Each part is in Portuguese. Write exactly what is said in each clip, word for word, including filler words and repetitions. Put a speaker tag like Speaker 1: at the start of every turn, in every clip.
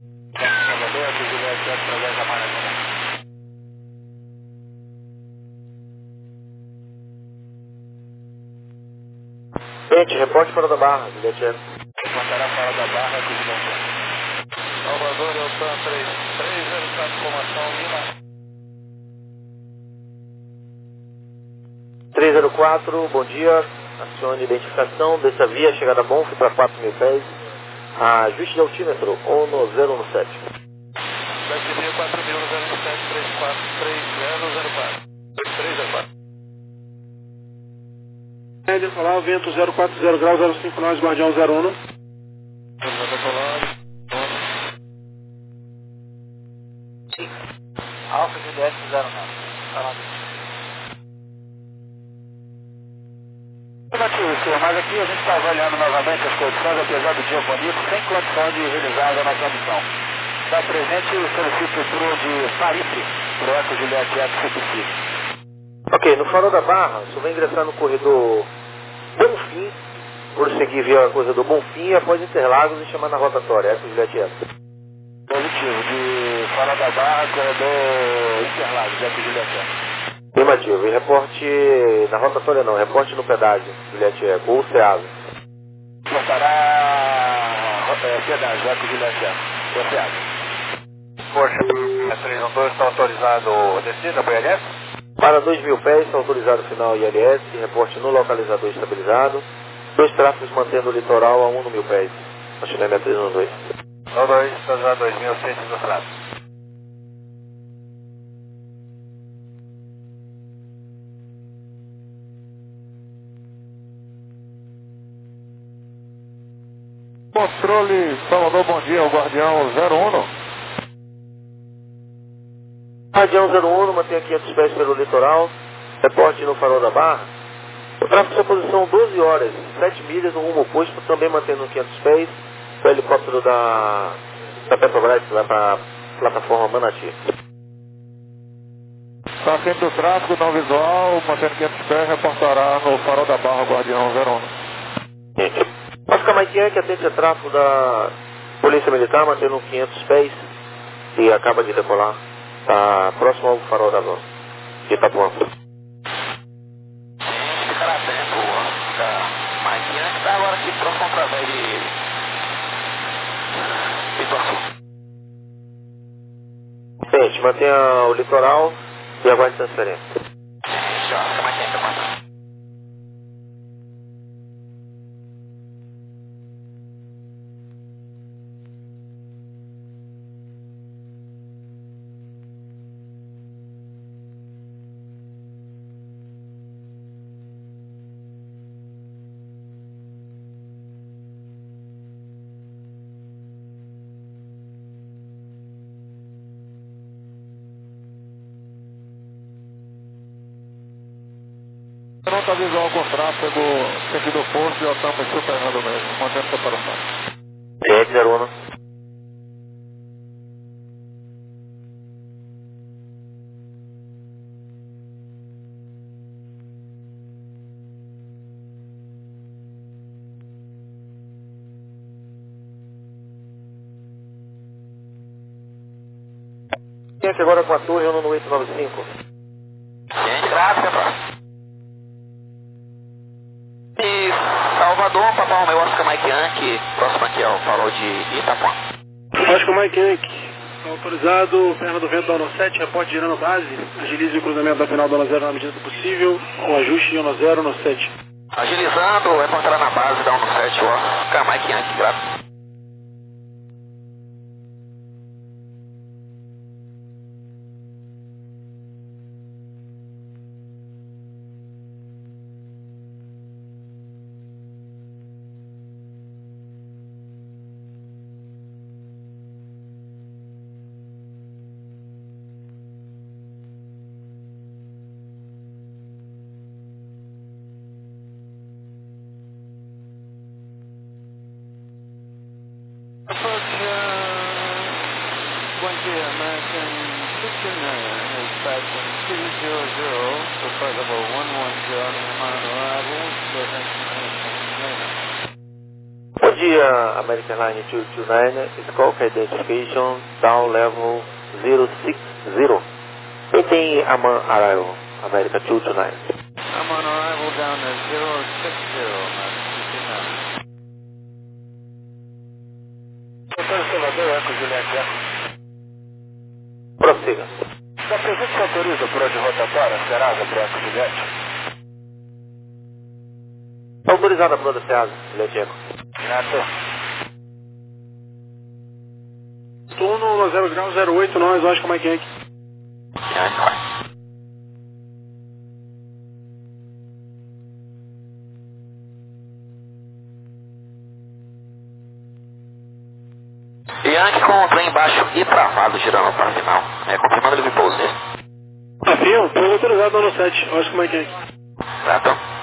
Speaker 1: Roberto, Juliette, através da Maracanã.
Speaker 2: Gente, reporte fora da barra, Juliette.
Speaker 1: Mandará fora da barra com o Juliette. Salvador, Eltan, três três zero quatro, formação, Lima.
Speaker 2: três zero quatro, bom dia. Acione identificação, dessa via, chegada a Bonfim para quatro mil pés. Ajuste de altímetro, ONO zero um sete.
Speaker 1: Daqui via quatro mil, zero um sete, três quatro três zero zero quatro. três zero quatro.
Speaker 3: Média solar, vento zero quatro zero graus, zero cinco nós, Guardião zero um.
Speaker 1: Alfa Juliette zero nove. Negativo, senhor, mas aqui a gente está avaliando novamente as condições, apesar do dia bonito, sem condição de realizar a nossa missão. Está presente o solicito pro de Paripe, pro Eco Juliette Eco, se possível.
Speaker 2: Ok, no farol da barra, o senhor vai ingressar no corredor Bonfim, prosseguir via a coisa do Bonfim, após Interlagos e chamar na rotatória, Eco Juliette Eco.
Speaker 1: Positivo, de fora da barra, corredor Interlagos, Eco Juliette Eco.
Speaker 2: Afirmativo, e reporte na rotatória não, reporte no pedágio, Juliette Eco, ou Ceasa.
Speaker 1: Portará é, pedágio, Eco Juliette Eco, ou Ceasa. Poxa, a três um dois está autorizado a descida para o I L S?
Speaker 2: Para dois mil pés, está autorizado final I L S, reporte no localizador estabilizado. Dois tráfegos mantendo o litoral a um no mil pés. Continua três um dois.
Speaker 1: um dois, autorizado dois mil, ciência do tráfego. Controle Salvador, bom dia, o Guardião zero um.
Speaker 2: Guardião zero um, mantém quinhentos pés pelo litoral. Reporte no farol da barra. O tráfego sua posição doze horas, sete milhas no rumo oposto, também mantendo quinhentos pés. O helicóptero da, da Petrobras que vai para a plataforma Manati.
Speaker 1: Está sempre o tráfego não visual, mantendo quinhentos pés, reportará no farol da barra, Guardião zero um.
Speaker 2: Oscar Mike Yankee atende a tráfego da Polícia Militar, mantendo quinhentos pés e acaba de decolar. Está próximo ao farol da Luz, de Itapuã.
Speaker 1: Ficará atento, da Mike Yankee está agora aqui próximo através de Ituaçu.
Speaker 2: Gente, mantenha o litoral e aguarde transferência.
Speaker 1: Gente, Oscar Mike Yankee aguardando. Nota visual com tráfego, sentido oposto e o tampa superando mesmo, mantendo separação.
Speaker 2: Gente, zero um. Gente, agora com a torre, no oito nove cinco.
Speaker 1: Gente, graças, e Salvador, Papai Romeu, Oscar Mike Yankee, próximo aqui ao farol de Itapuã.
Speaker 3: Oscar Mike Yankee, autorizado, perna do vento da ONO sete, reporte girando base, agilize o cruzamento da final da ONO zero na medida do possível, com ajuste em ONO zero, ONO sete.
Speaker 1: Agilizando, vai encontrar na base da ONO sete, Oscar Mike Yankee, graças.
Speaker 4: Bom dia, American sixty-nine is passing two zero zero, surprise level one one zero, on arrival, destination Lima.
Speaker 2: Bom dia, American Line two two nine, Squawk Identification, down level zero six zero. Waiting Amman arrival, America two two nine.
Speaker 4: I'm on arrival down to zero six zero, America
Speaker 1: Doutor Salvador, Eco Juliette Eco.
Speaker 2: Prossiga.
Speaker 1: Da presente se autoriza por onde rotatória, Serasa para Eco Juliette?
Speaker 2: Autorizada por outra Serasa, Juliette Eco.
Speaker 1: Neto.
Speaker 3: Turno zero grau zero oito, nós, Oscar Mike Yankee.
Speaker 5: Yankee com o trem embaixo e travado girando para o final. É, confirmando ele me pouso nele.
Speaker 3: Avião, pouso autorizado no sete, Oscar Mike Yankee.
Speaker 5: Tá, então.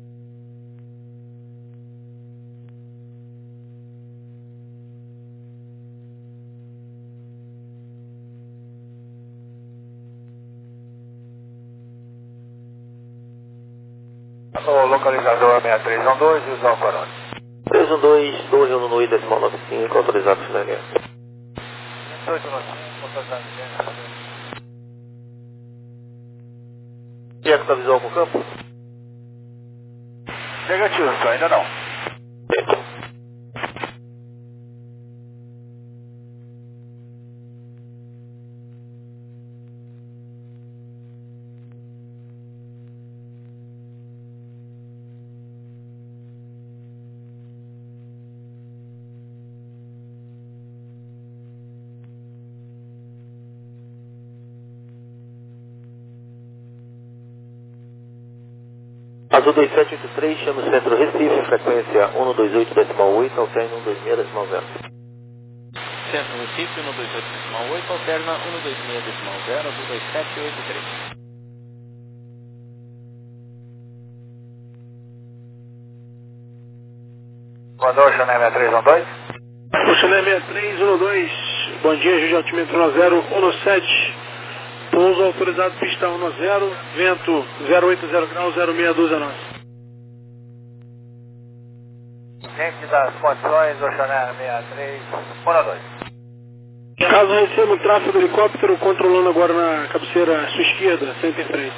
Speaker 1: O localizador seis três um dois e o Zão Corona.
Speaker 2: três um dois, Torre um no I, decimal nove cinco, autorizado por Finlandia.
Speaker 1: oito nove cinco, autorizado
Speaker 2: Eco está visual com o campo?
Speaker 1: Negativo, só ainda não.
Speaker 2: Azul dois sete oito três, chama o centro Recife, frequência um dois oito decimal oito, alterna um dois seis decimal zero.
Speaker 4: Centro Recife, um dois oito decimal oito, alterna um dois seis decimal zero, Azul dois sete oito três.
Speaker 1: Mandou Chanel seis três um dois.
Speaker 3: O Chanel seis três um dois, bom dia, Juiz de Altímetro um zero um sete. Pouso autorizado, pista um zero, vento zero oito zero graus, zero seis doze a nós.
Speaker 1: Gente das condições, o Chanel seis três um dois.
Speaker 3: Caso receba o tráfego do helicóptero, controlando agora na cabeceira à sua esquerda, sem interferência.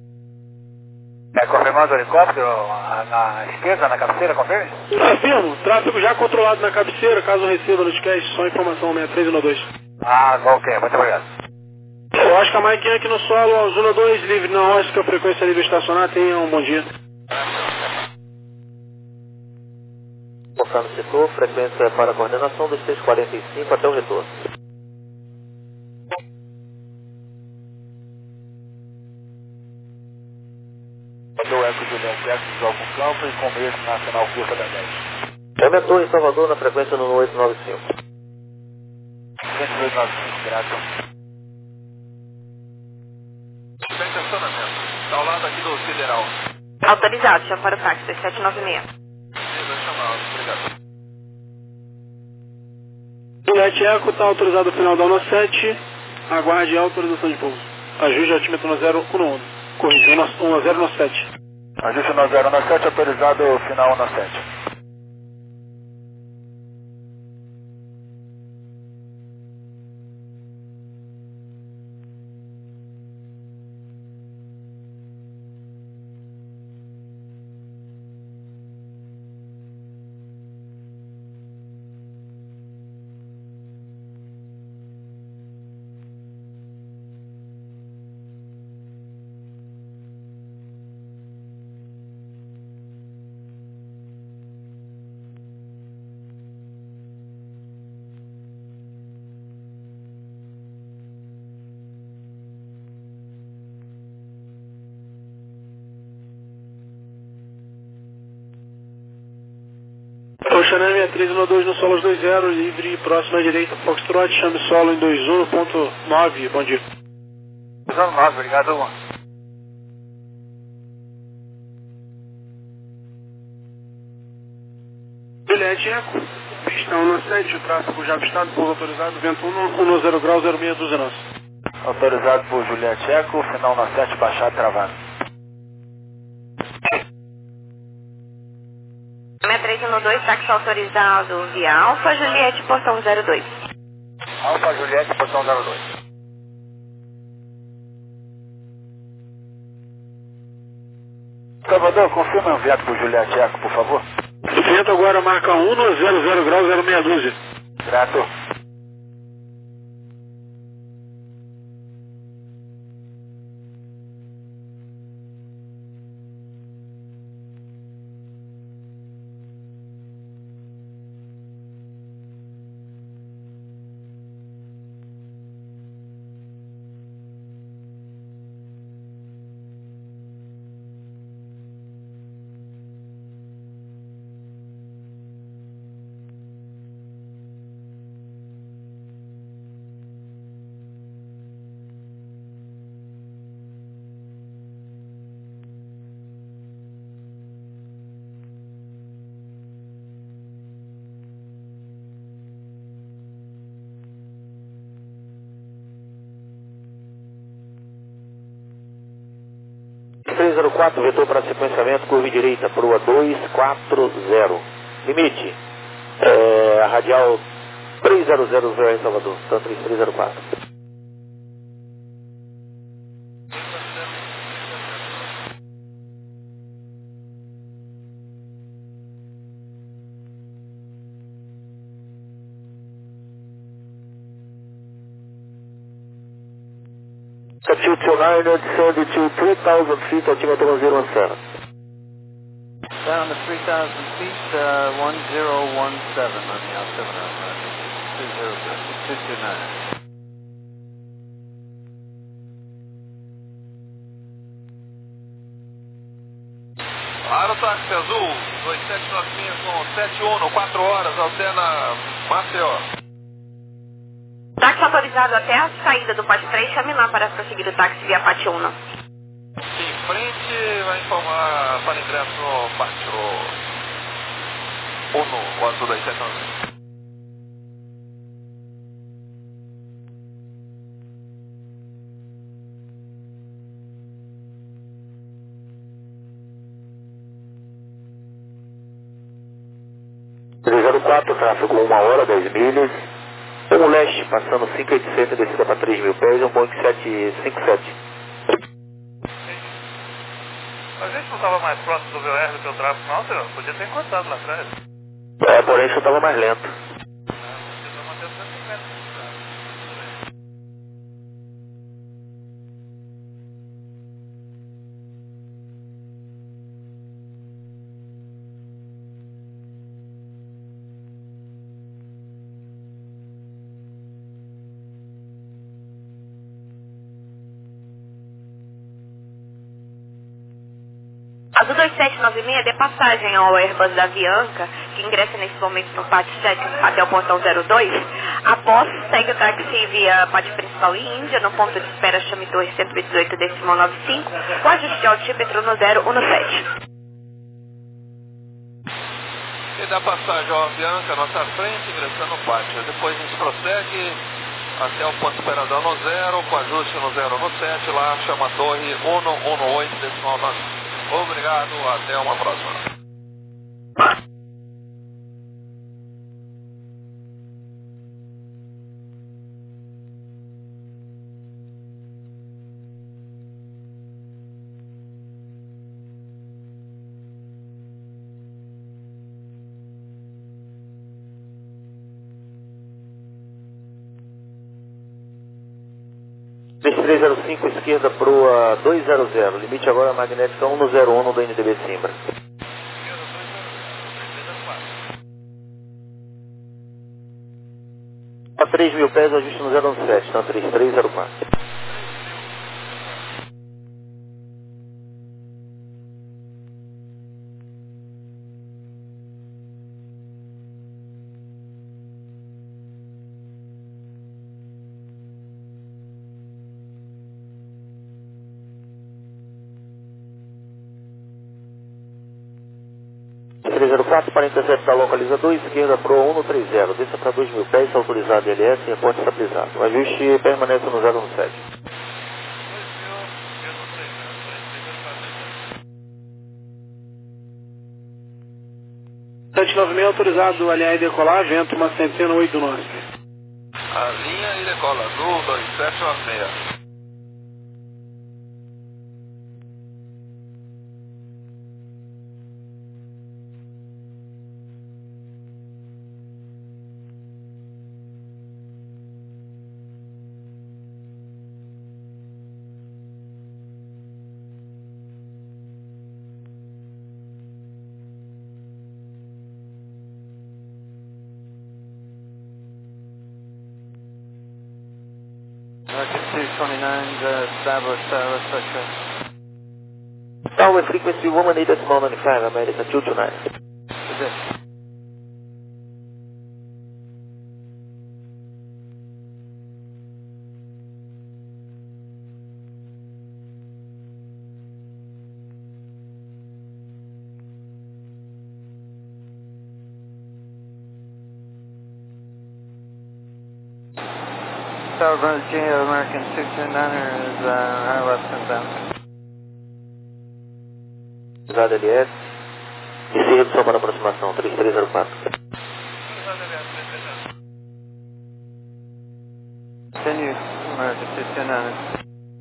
Speaker 1: É confirmando o helicóptero na, na esquerda, na cabeceira, confirme?
Speaker 3: Afirmo, tráfego já controlado na cabeceira, caso receba no esquece, só informação seis três um dois.
Speaker 1: Ah, ok, muito obrigado.
Speaker 3: O Oscar Mike Yankee no solo, Zona dois, livre na Oscar, frequência livre estacionar, tenha um bom dia.
Speaker 2: Focar no setor, frequência para coordenação dos seis quarenta e cinco até o retorno.
Speaker 1: Do Eco Juliette Eco, visual com campo e com mesmo nacional curta da dez.
Speaker 2: Aumentou em Salvador na frequência no oito nove cinco.
Speaker 1: cento e oito nove cinco, graças. Sem estacionamento. Está ao lado aqui do Federal.
Speaker 6: Autorizado, já para o táxi dois sete nove seis.
Speaker 1: Beleza, chamado. Obrigado.
Speaker 3: Juliette Eco está autorizado ao final da U N sete, aguarde a autorização de pouso. Ajuste altímetro um zero um um, corrigiu um zero um sete.
Speaker 1: Ajuste um zero um sete, autorizado final um sete.
Speaker 3: O Chanel seis três um dois no solo dois zero, livre, próximo à direita, Foxtrot, chame solo em dois um ponto nove, bom dia.
Speaker 1: dois um nove, obrigado.
Speaker 3: Juliette Eco, pista um sete, o tráfego já avistado, pouso autorizado, vento um zero grau, zero seis doze nós.
Speaker 1: Autorizado por Juliette Eco, final um sete, baixado, travado.
Speaker 6: seis três um zero dois, táxi autorizado via Alfa Juliette, portão zero dois.
Speaker 1: Alfa Juliette, portão zero dois. Salvador, confirma o enviado por Juliette Eco, por favor.
Speaker 3: Vento agora marca um no zero zero grau zero meia dúzia.
Speaker 1: Grato.
Speaker 2: três zero quatro, vetor para sequenciamento, curva direita, proa dois quatro zero. Limite, é, a radial três zero zero zero em Salvador, então três três zero quatro. two two nine, descend to three thousand feet, altimeter one zero one seven.
Speaker 4: Down to three thousand feet, uh, one zero one seven on the altimeter, two zero two two nine.
Speaker 7: Aerotáxi Azul, dois sete nove seis com sete um, quatro horas, altena Maceió.
Speaker 6: Táxi autorizado até a saída do Pátio três, chame lá para prosseguir o táxi via Pátio um.
Speaker 7: Em frente, vai informar para ingresso no Pátio um, o Azul dois sete nove seis.
Speaker 2: três zero quatro, tráfego uma hora, dez milhas. Um leste, passando cinco mil e oitocentos, descida para três mil pés, um Boeing sete cinco sete.
Speaker 7: A gente não estava mais próximo do V O R do que o tráfego, não, senhor? Podia ter encostado lá atrás.
Speaker 2: É, porém isso estava mais lento.
Speaker 6: Azul dois sete nove seis, dê passagem ao Airbus da Avianca, que ingressa nesse momento no pátio sete até o portão zero dois. Após, segue o táxi via pátio principal e Índia, no ponto de espera chame Torre cento e dezoito, decimal noventa e cinco, com ajuste de altímetro no zero um sete.
Speaker 7: E dá passagem ao Avianca, nossa frente, ingressando no pátio. Depois a gente prossegue até o ponto esperador no zero, com ajuste no zero um sete, lá chama Torre cento e dezoito, decimal noventa e cinco. Obrigado, até uma próxima.
Speaker 2: três zero cinco, esquerda, proa dois zero zero. Limite agora magnética um no zero um do N D B Simbra. A três mil pés, ajuste no zero um sete, então três três zero quatro. três zero quatro, para interceptar localizador, esquerda proa um no três zero, desça para dois mil pés, autorizado L S e reporte estabilizado. O ajuste permanece no zero um sete.
Speaker 3: sete nove seis autorizado, alinhar e decolar, vento uma centena oito do norte.
Speaker 7: A linha e decola, Azul dois sete nove seis.
Speaker 4: American two twenty-nine, uh, establish uh, restriction.
Speaker 2: Tower frequency one eight decimal ninety-five, American two two nine.
Speaker 4: Is it? Tower Brother G, American two two nine is uh, high left inbound.
Speaker 2: Usado L S. E se redução para aproximação, três três zero quatro.
Speaker 4: Continue, American two two nine.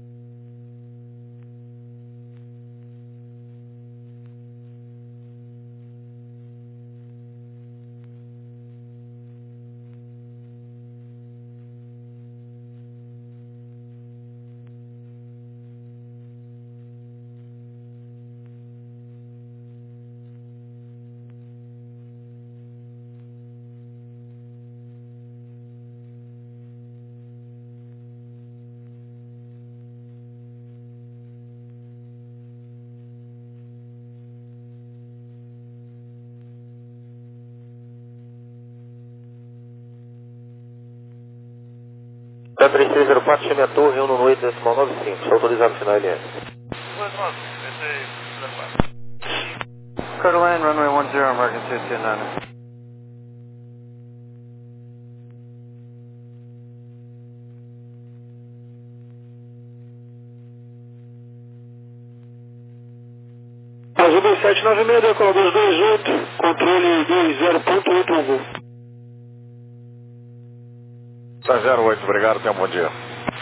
Speaker 2: três três zero quatro, chame a torre um nove oito decimal nove cinco, autorizado final L S.
Speaker 4: Clear to land, runway one zero, American two two nine.
Speaker 3: Azul dois sete nove seis, decola dois dois oito, controle dois zero ponto oito, um voo.
Speaker 8: Tá zero oito, obrigado, tenha um bom dia.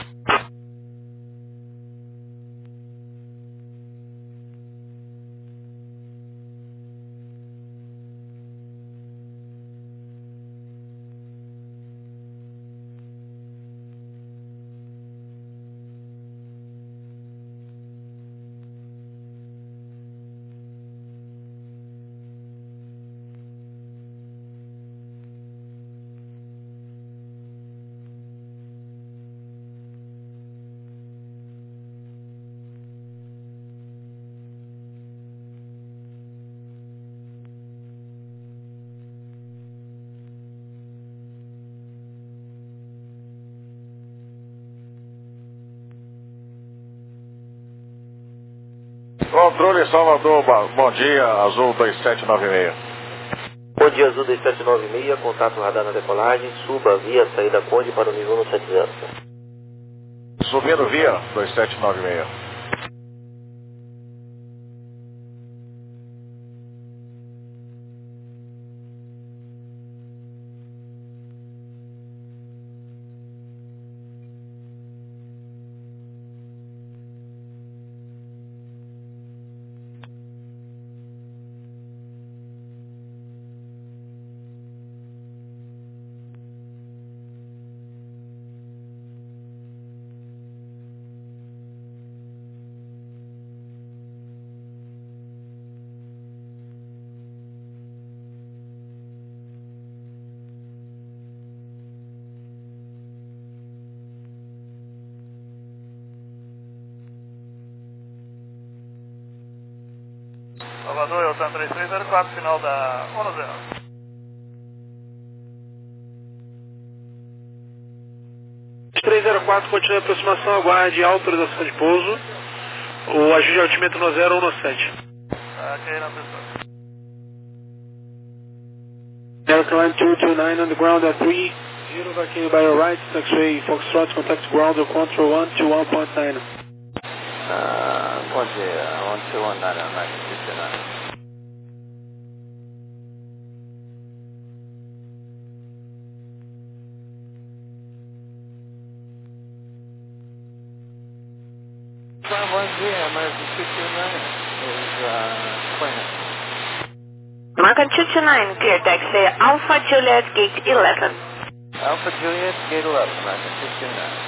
Speaker 8: Controle Salvador, bom dia, Azul dois sete nove seis.
Speaker 2: Bom dia, Azul dois sete nove seis, contato radar na decolagem, suba via saída Conde para o nível um sete zero.
Speaker 8: Subindo via dois sete nove seis.
Speaker 3: Salvador, é o San três três zero quatro, final da um zero. três zero quatro, continua a aproximação, aguarde autorização de pouso. O ajuste de altímetro no zero um sete. Ok, na pessoa. Delta Line two two nine on the ground at three zero, vacating by your right, taxiway Foxtrot, contact ground control one two one point nine.
Speaker 4: Uh, bom dia, one two one nine, American two two nine. Bom dia, American two two nine is uh, clear.
Speaker 6: American two two nine, clear taxi, Alpha Juliet, gate eleven.
Speaker 4: Alpha Juliet, gate eleven, American two two nine.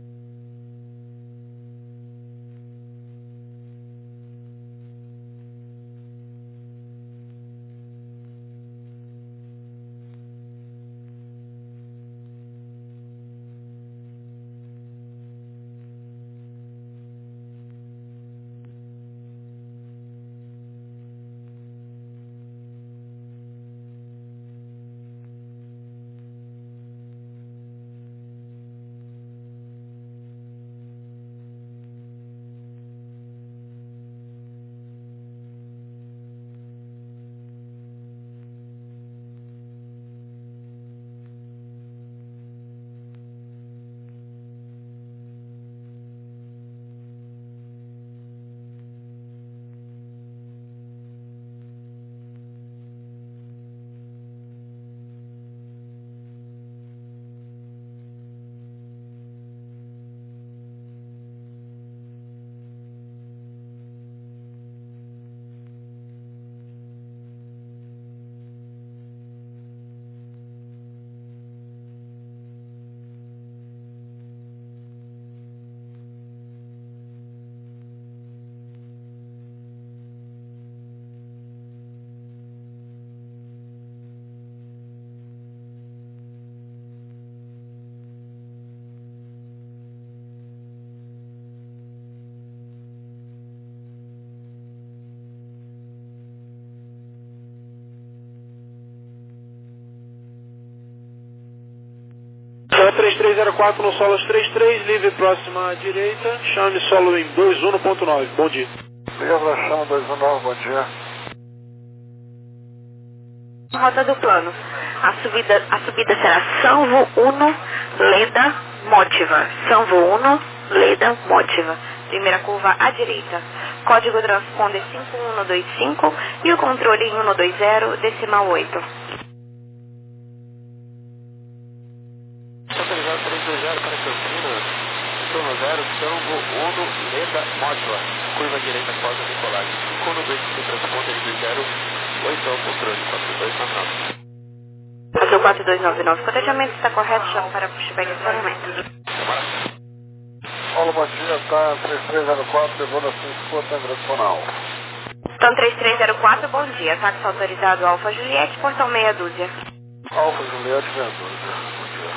Speaker 3: três três zero quatro no solo três três, livre próxima à direita, chame solo em dois um ponto nove, bom dia.
Speaker 8: Livre, chama dois um nove, bom dia.
Speaker 6: Rota do plano. A subida, a subida será Sanvo um, Leda, Motiva. Sanvo um, Leda, Motiva. Primeira curva à direita. Código transponder cinco um dois cinco e o controle em um dois zero, decimal oito.
Speaker 2: Autorizado três dois zero para Campinas, turno zero, Sanvo um, Leda, Motiva. Curva direita, Foz do Nicolás. cinco um dois cinco, transponder zero oito, ao controle quatro dois nove nove.
Speaker 6: Brasil quatro dois nove nove, cotejamento está correto, chama para pushback e acionamento.
Speaker 8: Paulo, bom dia, tá três três zero quatro, levando a cinco, Tango Nacional.
Speaker 6: Então três três zero quatro, bom dia, táxi autorizado Alfa Juliette, portão meia dúzia.
Speaker 8: Alfa Juliette, meia dúzia, bom dia.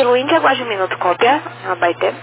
Speaker 6: Kilo India, aguarde um minuto, cópia, abaite.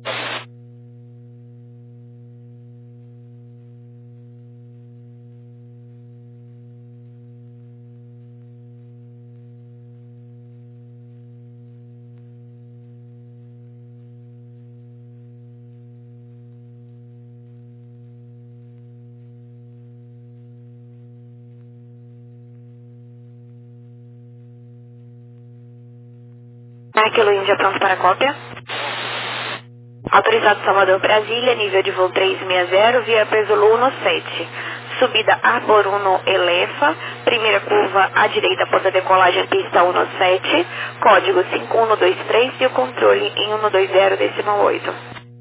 Speaker 6: Kilo India, pronto para cópia. Autorizado Salvador, Brasília, nível de voo trezentos e sessenta, via Pesoulu sete. Subida Arbor um Elefa, primeira curva à direita após a decolagem pista sete, código cinco um dois três e o controle em cento e vinte decimal oito.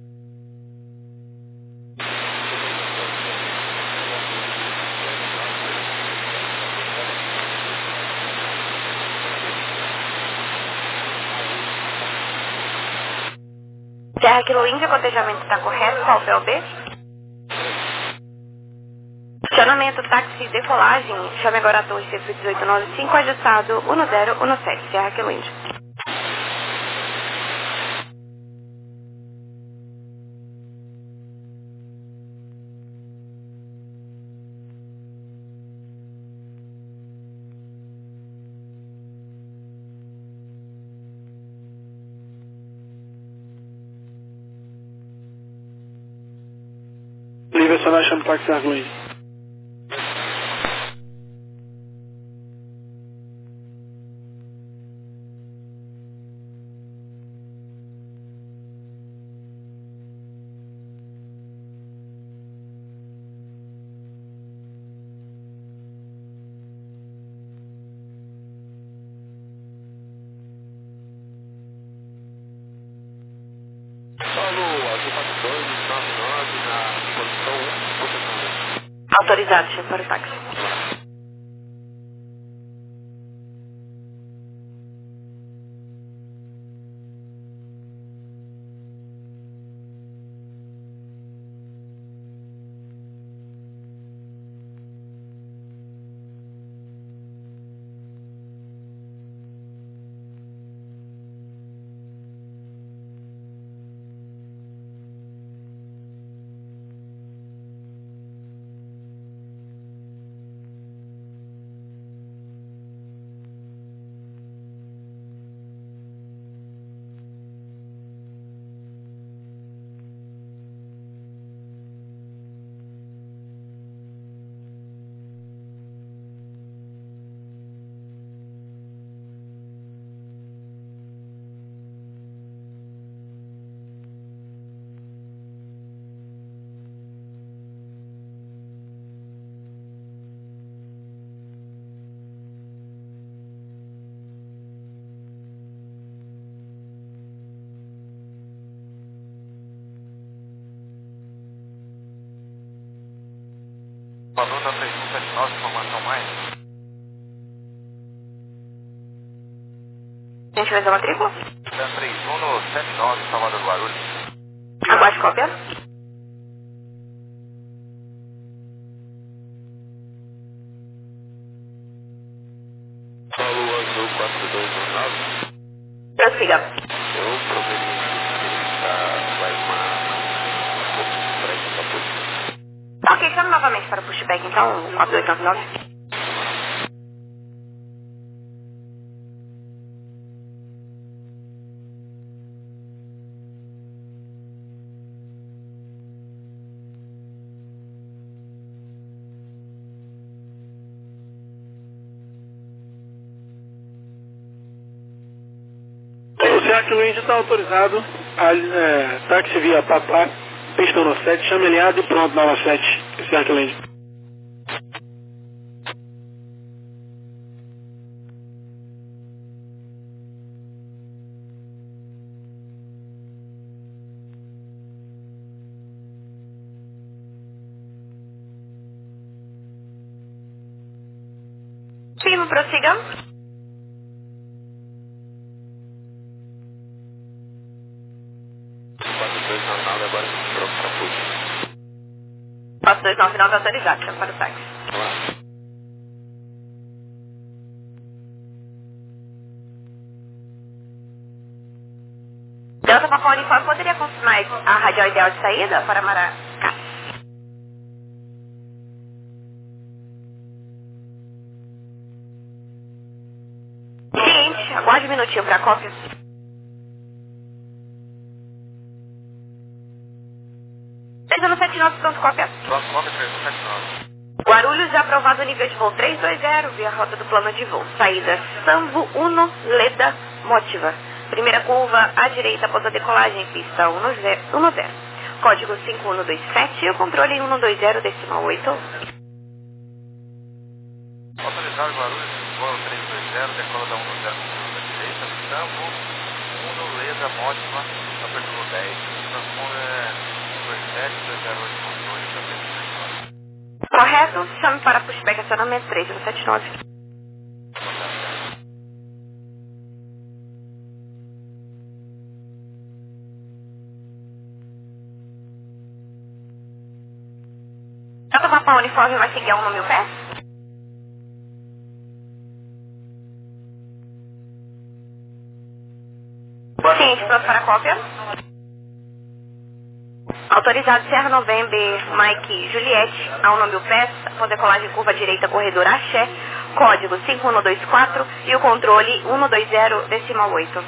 Speaker 6: Terra Kilo India, o cotejamento está correto, qual é o B? Acionamento, táxi, decolagem, chame agora a torre C F dezoito noventa e cinco, ajustado um zero um sete, Terra Kilo India.
Speaker 3: Livre acionar, chame táxi Terra Kilo India.
Speaker 6: Autorizado, chefe para o táxi.
Speaker 7: Padrão da três um sete nove, informação mais.
Speaker 6: A gente fez a matrícula?
Speaker 7: Da três um sete nove, Salvador do Guarulhos.
Speaker 6: Aguarde cópia.
Speaker 2: Paulo Azul quatro dois um nove.
Speaker 6: Prossiga.
Speaker 2: Eu poderia verificar mais uma para essa posição.
Speaker 6: Ok, chame novamente para o pushback então, quatro dois nove nove.
Speaker 3: O Terra Kilo India está autorizado, a, é, táxi via Papá, pista sete, chame alinhado e pronto na sete, Terra Kilo India.
Speaker 6: Firme, prossiga.
Speaker 2: quatro dois nove nove agora pronto para push.
Speaker 6: quatro dois nove nove autorizado, chame para o táxi. Delta Papa Uniforme, poderia confirmar a radial ideal de saída para Maracás? Seguinte, aguarde um minutinho para a cópia. três um sete nove, pronto, cópia.
Speaker 7: Pronto, cópia três um sete nove.
Speaker 6: Guarulhos, aprovado o nível de voo trezentos e vinte via rota do plano de voo. Saída Sambo Uno, Leda, Motiva. Primeira curva à direita após a decolagem, pista um zero. Código cinco um dois sete e o controle um dois zero decimal oito.
Speaker 7: Autorizado Guarulhos, voo trezentos e vinte, decola da um zero da direita, Sambo Uno, Leda, Motiva, apertura dez. Transponder um dois sete, dois zero oito, controle da três
Speaker 6: Correto, chame para pushback acionamento três um sete nove. Delta Papa Uniforme vai seguir a um no mil pés? Ciente, pronto para a cópia. Autorizado Serra November, Mike Juliette, a um no mil pés, após decolagem curva direita, corredor Axé, código cinco um dois quatro e o controle um dois zero decimal oito.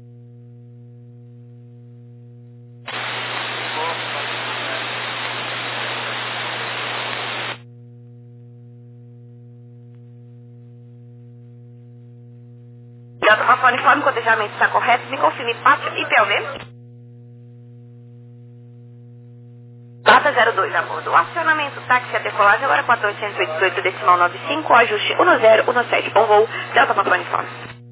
Speaker 6: Delta Papa Uniforme, cotejamento está correto, me confirme pátio e P O V. Data zero dois a bordo. Acionamento, táxi, a decolagem agora quatro oitocentos e dezoito decimal noventa e cinco, ajuste um zero um sete. Bom voo, Delta Papa Uniforme.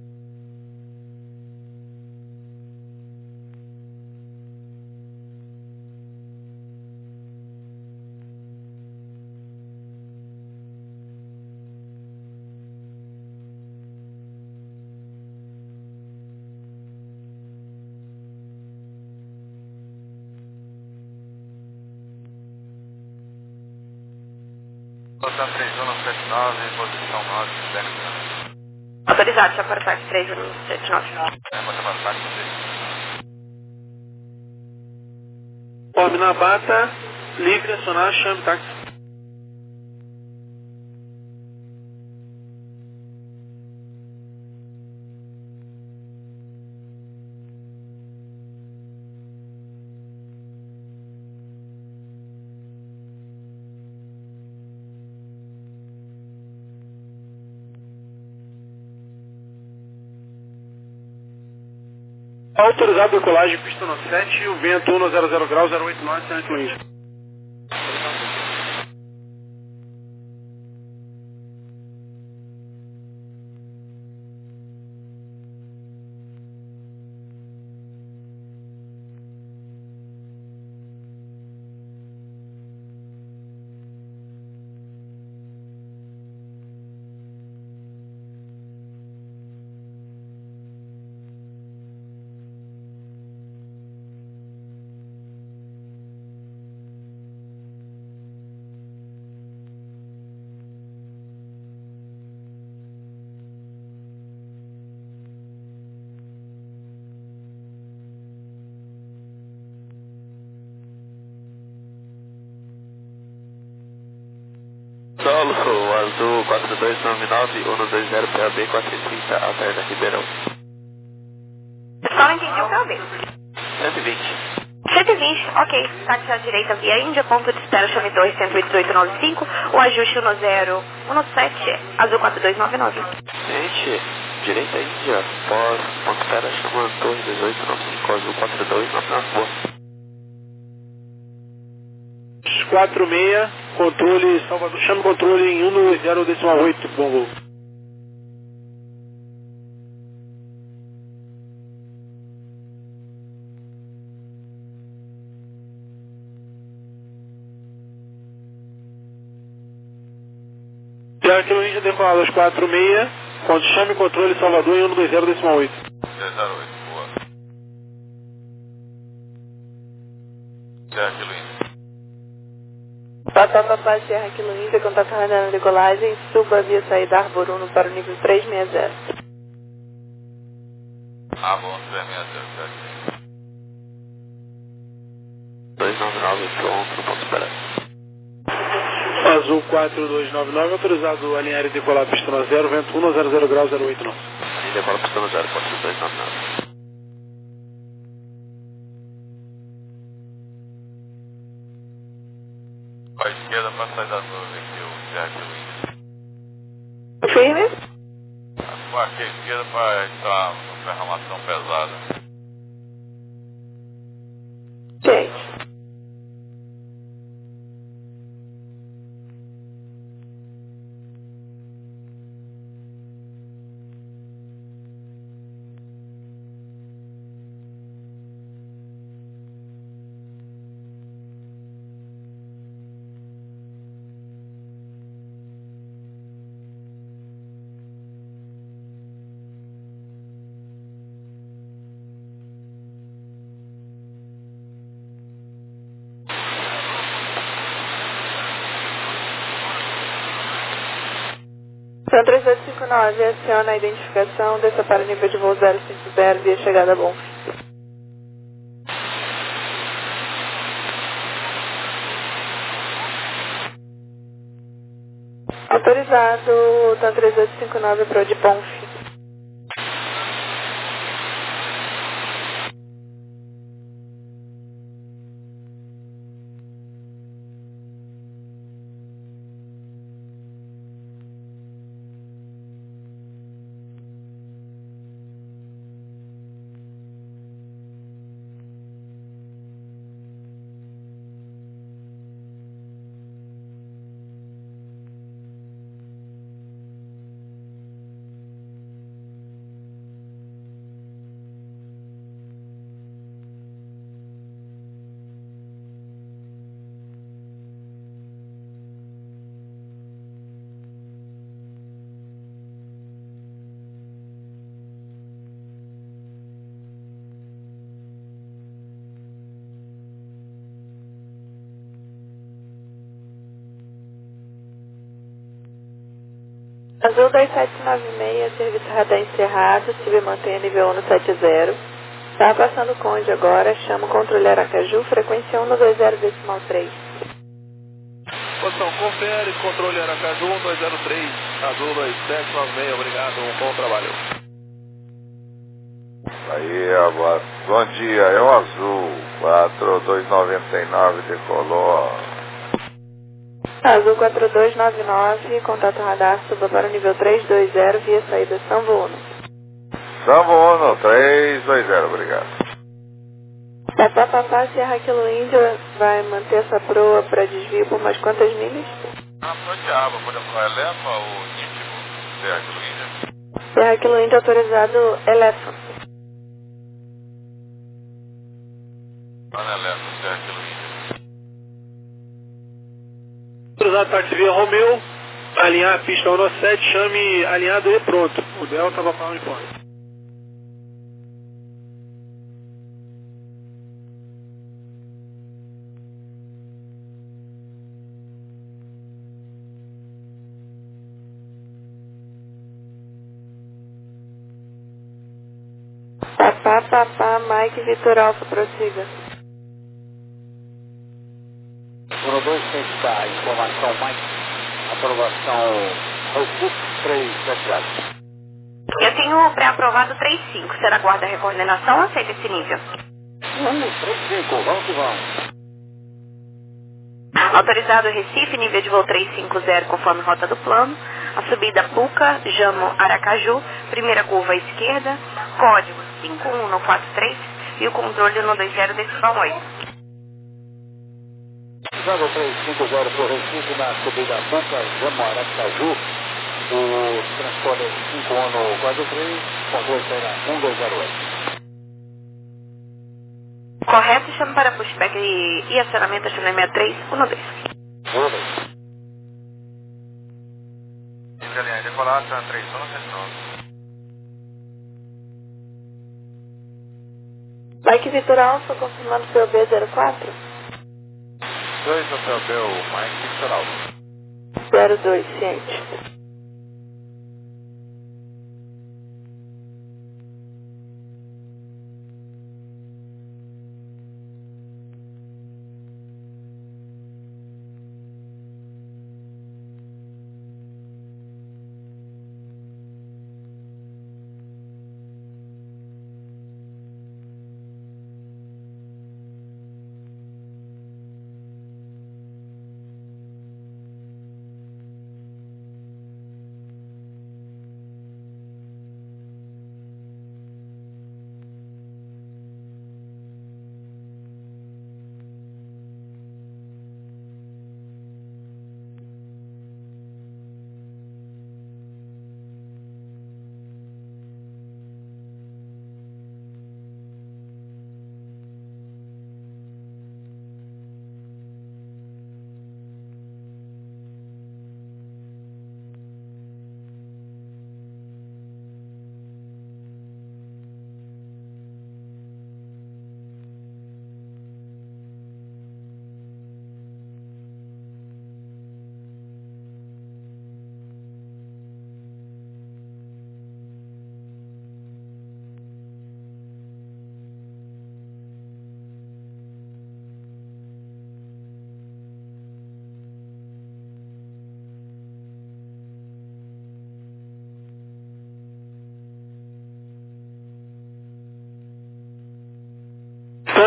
Speaker 7: Delta três um sete nove, posição nove, Bergman.
Speaker 6: Autorizado, já para táxi três um sete nove.
Speaker 7: É, bota para táxi
Speaker 3: Forme na bata, livre, acionar, chame táxi. Autorizado a decolagem, pista sete, o vento um zero zero graus, zero oito nove, Santo Luís.
Speaker 2: Solo, azul quatro dois nove nove, um dois zero P A B quatrocentos e trinta, Alterna Ribeirão.
Speaker 6: Só entendi o P A B.
Speaker 2: cento e vinte.
Speaker 6: cento e vinte, ok. Táxi à direita via Índia, ponto de espera, chame torre cento e dezoito noventa e cinco, o ajuste um zero um sete, azul quatro dois nove nove.
Speaker 2: Gente, direita Índia, pós, ponto espera, chama torre dezoito noventa e cinco, azul quatro dois nove nove, boa.
Speaker 3: quatro seis, controle, Salvador, chama o controle em um dois zero decimal oito, bom voo. Já que o Índia decolado aos quatro seis, quando chame o controle Salvador em um dois zero decimal oito.
Speaker 7: três zero oito, boa. Serra Kilo Índia.
Speaker 9: Papa Papai Serra Kilo Índia, contato radar na decolagem, suba via saída Arbor Uno para o nível três sessenta.
Speaker 7: Ah, bom, três sessenta, certo.
Speaker 5: dois nove nove, pronto, no ponto esperado.
Speaker 3: Azul quatro dois nove nove, autorizado a alinhar e decolar pista no zero, vento um zero zero grau zero oito nove.
Speaker 5: E decola pista no zero, pode ser dois nove nove.
Speaker 7: À esquerda para sair da nuvem aqui, o Serra Quiluína.
Speaker 9: Firme.
Speaker 7: Aqui à esquerda para entrar na ferramação pesada.
Speaker 9: Gente. São três oito cinco nove, aciona a identificação, desça para o nível de voo zero cinco zero, via chegada bom. Autorizado, TAM três oito cinco nove, pro de Ponf. Azul dois sete nove seis, serviço radar encerrado, S I B mantenha nível um no sete zero. Está passando o Conde agora, chama o controle Aracaju, frequência um dois zero decimal três.
Speaker 7: Posição, confere, controle Aracaju um dois zero três, Azul dois sete nove seis, obrigado, um bom trabalho.
Speaker 8: Aí, agora, bom dia, é o Azul quatro dois nove nove, decolou.
Speaker 9: Azul quatro dois nove nove, contato radar, suba para o nível três dois zero, via saída Sambo Uno.
Speaker 8: Sambo Uno, três dois zero, obrigado.
Speaker 9: Papá, papá, Serra Kilo Índia, vai manter essa proa para desvio por mais quantas milhas?
Speaker 7: Ah, pode água, pode eleva o nítido Serra Quiluína.
Speaker 9: Serra Kilo Índia autorizado, Elephant.
Speaker 7: Ana eleva o Serra Quiluína.
Speaker 3: Autorizado táxi via Romeu, alinhar a pista um no sete, chame alinhado e pronto. O Delta vai para o uniforme.
Speaker 9: Papá, papá, Mike Vitor Alfa, prossiga.
Speaker 1: um dois seis K, informação Mike, aprovação Recife três sete zero.
Speaker 6: Eu tenho pré-aprovado três cinco. Será guarda a recoordenação ou aceita esse nível?
Speaker 1: Vamos, três cinco, vamos que vamos.
Speaker 6: Autorizado Recife, nível de voo trezentos e cinquenta, conforme rota do plano. A subida Puca, Jamo, Aracaju, primeira curva à esquerda, código cinco um um quatro três e o controle um dois zero decimal oito.
Speaker 1: Usando trezentos e cinquenta para o Recife na subida Puca, Jamo, Aracaju, o transponder cinco um quatro três, controle será um dois zero oito.
Speaker 6: Correto, chama para pushback e, e acionamento a chama sessenta e três, um dois.
Speaker 1: Oi.
Speaker 7: Linha de decolagem, três um sete nove.
Speaker 9: Mike Vitor Alfa, confirmando P O B zero quatro.
Speaker 7: dois Hotel Bel, Mike Victor Alfa.
Speaker 9: zero dois, ciente.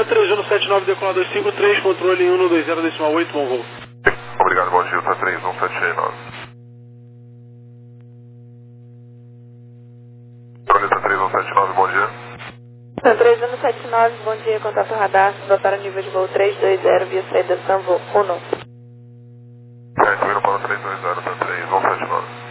Speaker 3: Sam três um sete nove, decolar dois cinco três, controle um dois zero decimal oito, bom voo.
Speaker 8: Obrigado, bom dia, Sam três um sete nove. Sam três um sete nove, bom dia.
Speaker 9: Sam três um sete nove, bom dia, contato radar, para o nível de voo três dois zero, via saída Sam voo um.
Speaker 8: Certo, vindo para o três dois zero, Sam três um sete nove.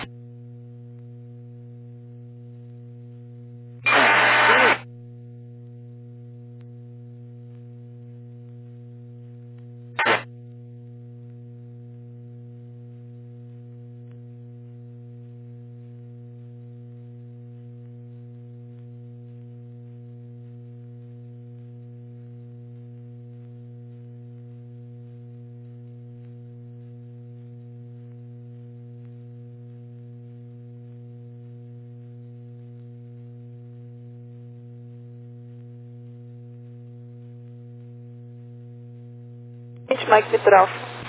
Speaker 9: Mike Petrov.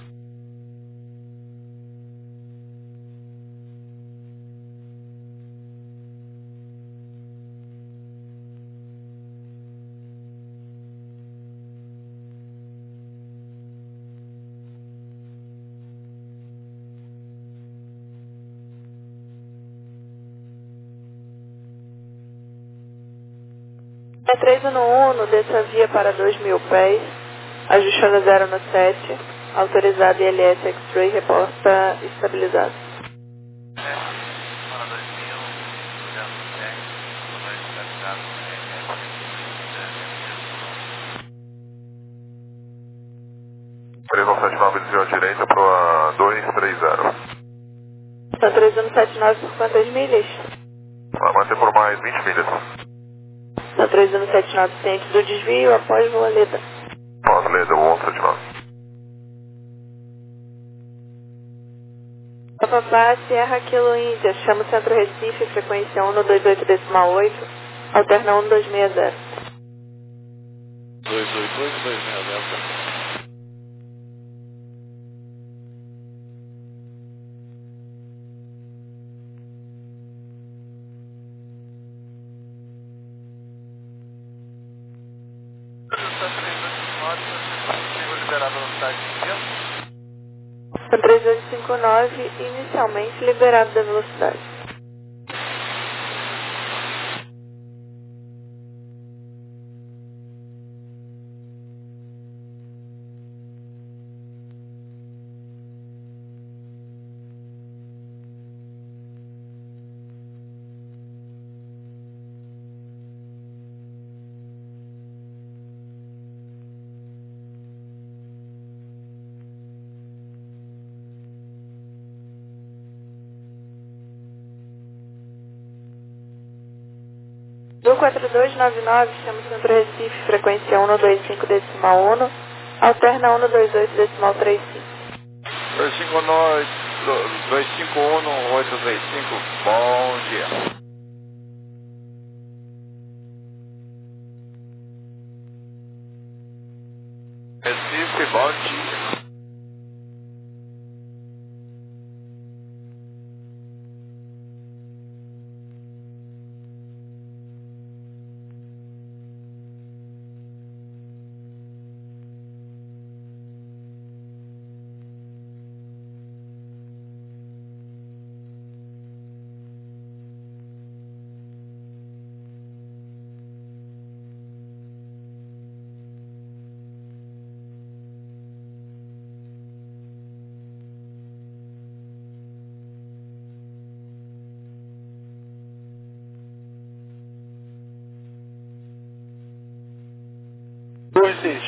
Speaker 9: É três um um, desça via para dois mil pés, ajustando zero no sete, autorizado I L S X-Ray, reporta estabilizado.
Speaker 8: três um sete nove, desviou à direita para a dois três zero.
Speaker 9: São três um sete nove por quantas milhas?
Speaker 8: Vai manter por mais vinte milhas.
Speaker 9: São três um sete nove, ciente do desvio, após Voaleda.
Speaker 8: Pós Leda, um sete nove.
Speaker 9: Papapá, Sierra Kilo Índia, chama o Centro Recife, frequência um dois oito decimal oito, alterna um dois seis zero.
Speaker 7: dois oito oito, dois seis zero.
Speaker 9: São três oito cinco nove, inicialmente liberado da velocidade. Do quatro dois nove nove, chama o Centro Recife, frequência um dois cinco decimal um, alterna um dois oito decimal trinta e cinco.
Speaker 10: dois cinco nove, dois cinco um, oito três cinco, bom dia. Recife, bom dia.
Speaker 3: dois seis.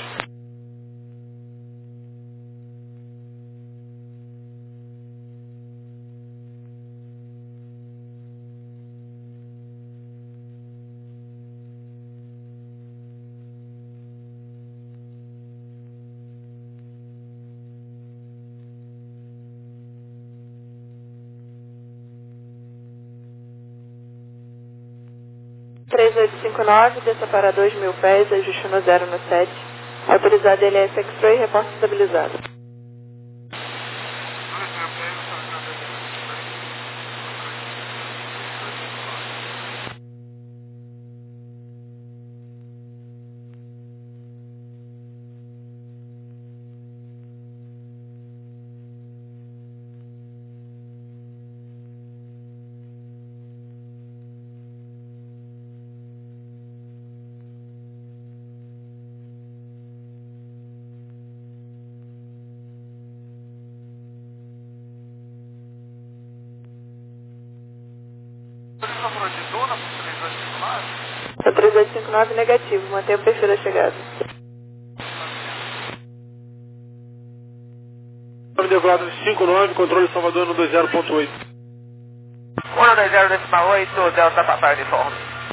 Speaker 9: três oito cinco nove, desça para dois mil pés, ajuste no zero no sete, autorizado I L S X-Ray, reporte estabilizado.
Speaker 7: número de Duna para três dois cinco nove?
Speaker 9: Para três dois cinco nove negativo, mantenha o perfil da chegada.
Speaker 3: nove decolado cinco nove, controle Salvador no dois zero ponto oito.
Speaker 5: um dois zero decimal oito, Delta Papai Uniforme.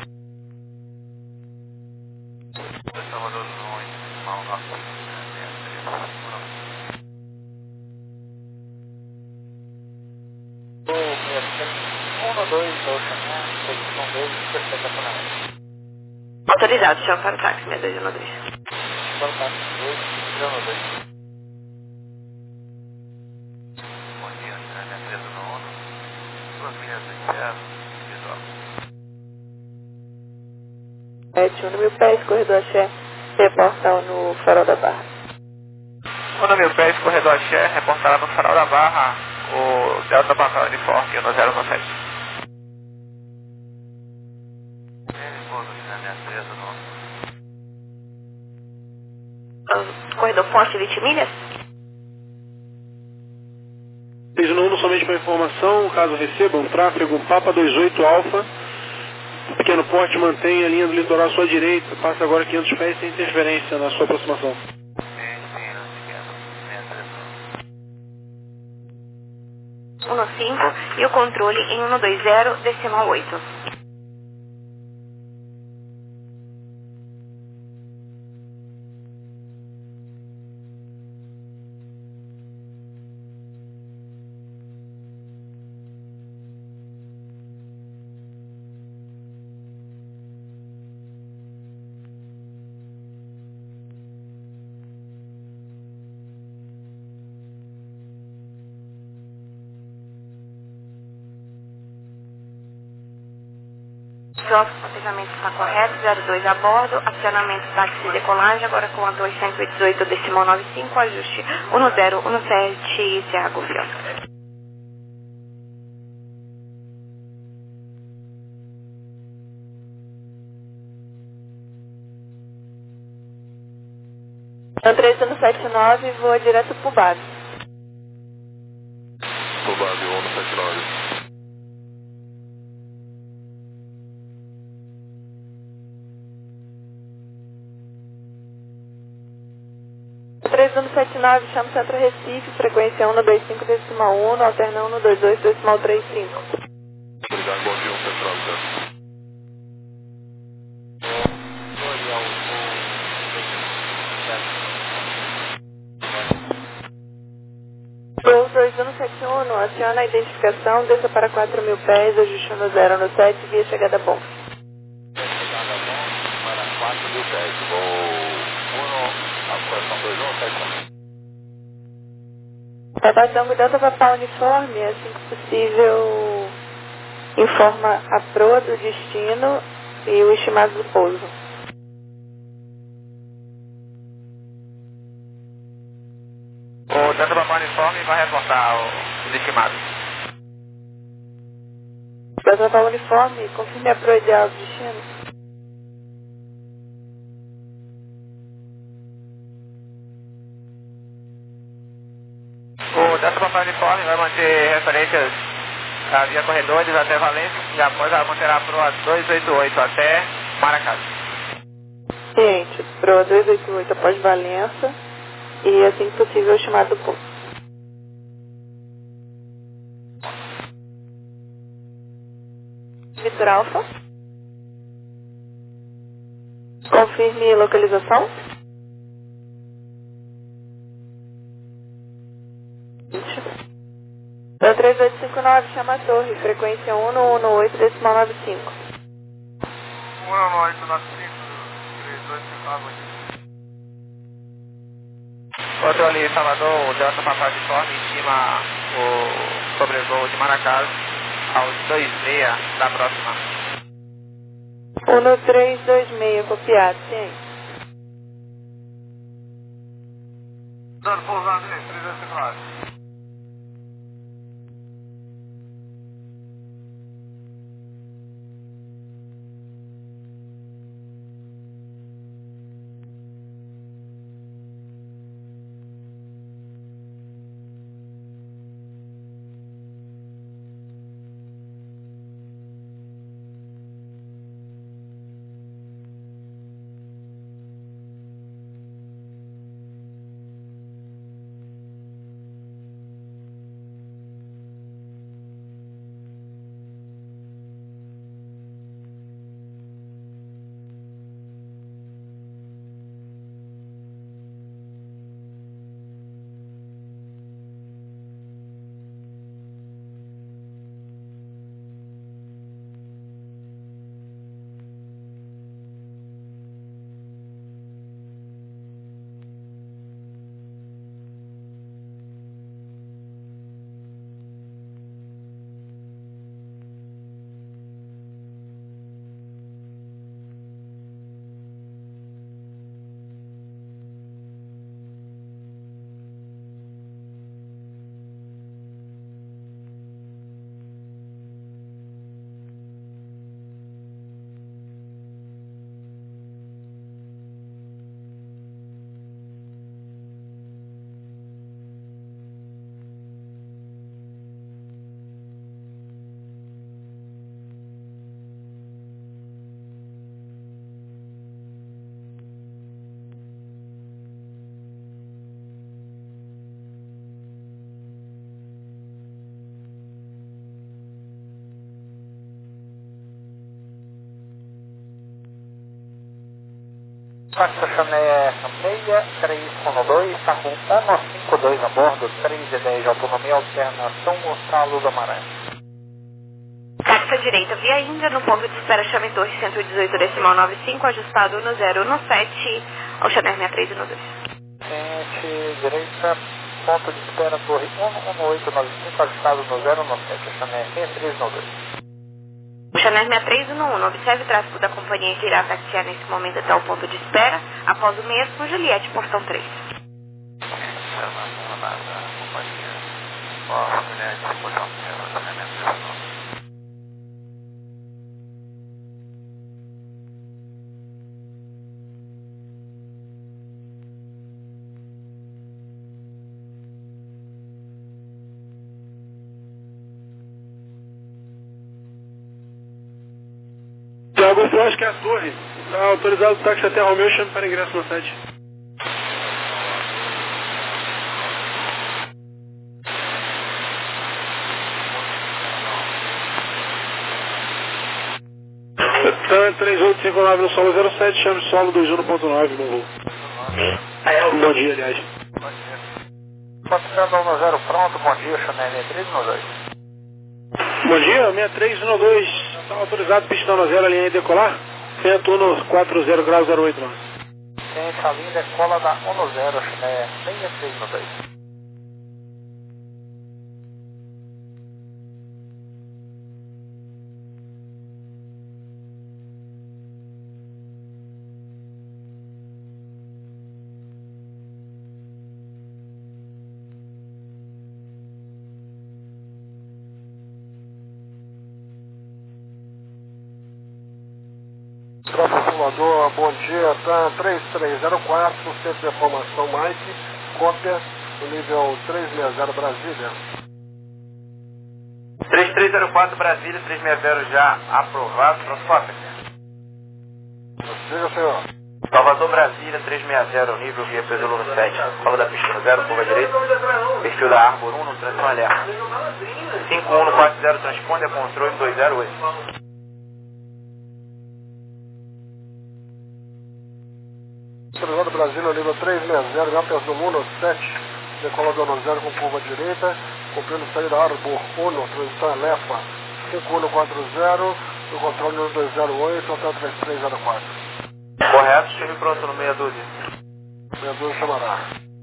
Speaker 7: Salvador no oito decimal nove.
Speaker 4: um dois, posição dois, perfeita funcionamento.
Speaker 6: Autorizado, chama para o táxi seis dois um dois.
Speaker 4: Para o táxi dois, um dois.
Speaker 7: Bom dia, minha empresa no ONU. Duas milhas de zero, visual.
Speaker 9: sete um mil pés, corredor Axé, reportal no Farol da Barra.
Speaker 5: um mil pés, corredor Axé, reportará no Farol da Barra o Delta Papai Uniforme um zero um sete.
Speaker 6: Corredor Forte, vinte milhas?
Speaker 3: seis um um, somente para informação, caso recebam tráfego Papa vinte e oito Alfa, pequeno porte, mantenha a linha do litoral à sua direita, passa agora quinhentos pés sem interferência na sua aproximação.
Speaker 6: um cinco e o controle em um dois zero decimal oito. Nosso planejamento está correto, zero dois a bordo, acionamento táxi de decolagem, agora com a dois cento e dezoito decimal noventa e cinco, ajuste um zero um sete, Serra Golfiana.
Speaker 9: três um sete nove, voa direto para o base.
Speaker 7: Pro base um sete nove.
Speaker 9: três um sete nove, chama Centro Recife, frequência um dois cinco decimal um, alterna um dois dois decimal trinta e cinco.
Speaker 7: Obrigado, bom dia, um sete nove.
Speaker 9: Gol dois um sete um, aciona a identificação, desça para quatro mil pés, ajuste no zero no sete, via chegada bom.
Speaker 7: Chegada bom, para quatro mil pés, voo um, a posição dois um sete um.
Speaker 9: Tabatango Delta Papai Uniforme, assim que possível, informa a proa do destino e o estimado do pouso.
Speaker 5: O Delta Papai Uniforme vai reportar o, os estimados.
Speaker 9: Delta Papai Uniforme, confirme a proa ideal do destino.
Speaker 5: O Delta Papai Uniforme vai manter referências à via corredores até Valência e após ela manterá a proa duzentos e oitenta e oito até Maracás.
Speaker 9: Ciente, proa duzentos e oitenta e oito após Valença e assim que possível o estimado do pouso. Vitor Alfa. Confirme localização. Da três oito cinco nove, chama a torre, frequência um um oito decimal noventa e cinco.
Speaker 7: um um oito nove cinco, três dois cinco nove.
Speaker 5: Controle Salvador, o Delta Papai Uniforme estima o sobrevoo de Maracás aos dois seis da próxima.
Speaker 9: um três dois seis, copiado, sim.
Speaker 7: Dando pousando aí, três dois cinco nove.
Speaker 5: Taxa Chané seis três um dois, está com um cinco dois a bordo, três e dez de autonomia, alternação Gonçalo do Amaranhão.
Speaker 6: Taxa direita via Índia, no ponto de espera Chame Torre cento e dezoito decimal noventa e cinco, ajustado no zero no sete, ao Chané sessenta e três um dois.
Speaker 5: Frente direita, ponto de espera Torre um um oito nove cinco, ajustado no zero no sete, Chané sessenta e três um dois.
Speaker 6: O Chané sessenta e três um um, observe o tráfego da companhia que irá taxiar nesse momento até o ponto de espera. Após o mesmo, Juliette, portão três.
Speaker 3: Tiago, eu acho que é a torre. Está autorizado o táxi até Romeu, chame para ingresso no site. Tan três oito cinco nove no solo zero sete, chame solo vinte e um ponto nove no voo. Bom dia, aliás.
Speaker 5: Bom dia. Considerando um zero pronto, bom dia, Chané sessenta e três um dois.
Speaker 3: Bom dia, sessenta e três um dois, está autorizado pistão no zero, linha e decolar, vento no quatro zero graus zero oito nove.
Speaker 5: Gente, a linha decola da um zero, Chané sessenta e três um dois.
Speaker 11: Salvador, bom dia, TAM três três zero quatro, centro de informação Mike, cópia no nível três seis zero Brasília.
Speaker 5: três três zero quatro Brasília, três seis zero já aprovado, pronto, cópia.
Speaker 11: Diga, senhor.
Speaker 5: Salvador, Brasília, três seis zero, nível via Peso no sete, fala da pista no zero, curva direita, perfil da Arbor um, no transição alerta. cinco um quatro zero, transponde a controle dois zero oito.
Speaker 11: Autorizado Brasília, nível três seis zero, já Peso um no sete, decolador no zero com curva direita, cumprindo saída Arbor um, transição alerta. cinco um quatro zero, no controle no dois zero oito, hotel três três zero quatro.
Speaker 5: Correto, chame pronto no meia dúzia.
Speaker 11: Meia dúzia chamará.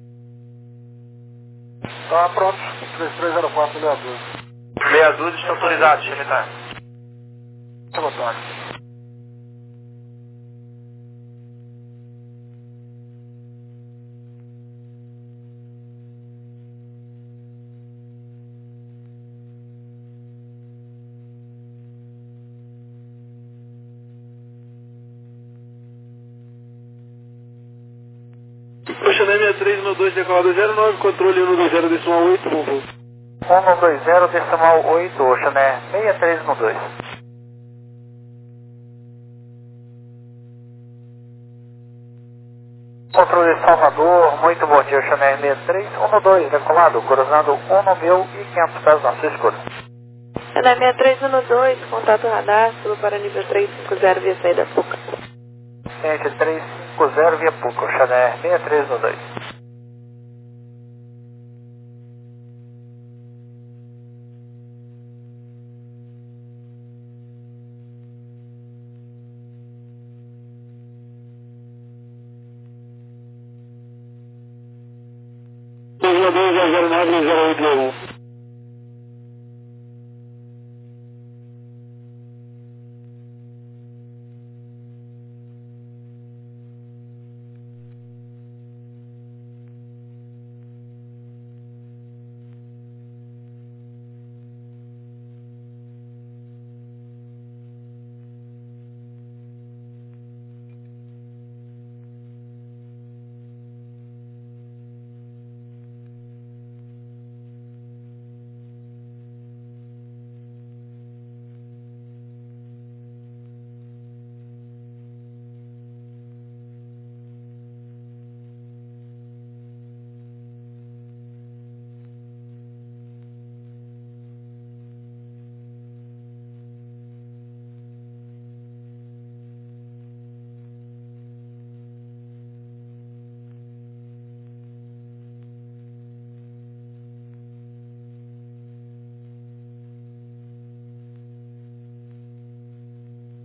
Speaker 11: Tá pronto, três três zero quatro, meia dúzia.
Speaker 5: Meia dúzia está autorizado, chame tá.
Speaker 11: Chama táxi.
Speaker 3: Chané sessenta e três um dois, decolado zero nove, controle um dois zero decimal oito, bom voo.
Speaker 5: um dois zero decimal oito, Chané sessenta e três um dois. Controle Salvador, muito bom dia, Chané sessenta e três um dois, decolado, cruzando um no meu e quinhentos pés na sua escura.
Speaker 9: Chané sessenta e três um dois, contato radar, sul para nível três cinco zero via saída Puca.
Speaker 5: Gente, três cinco zero via Puca, Chané sessenta e três um dois.
Speaker 3: dois dois zero nove zero oito um.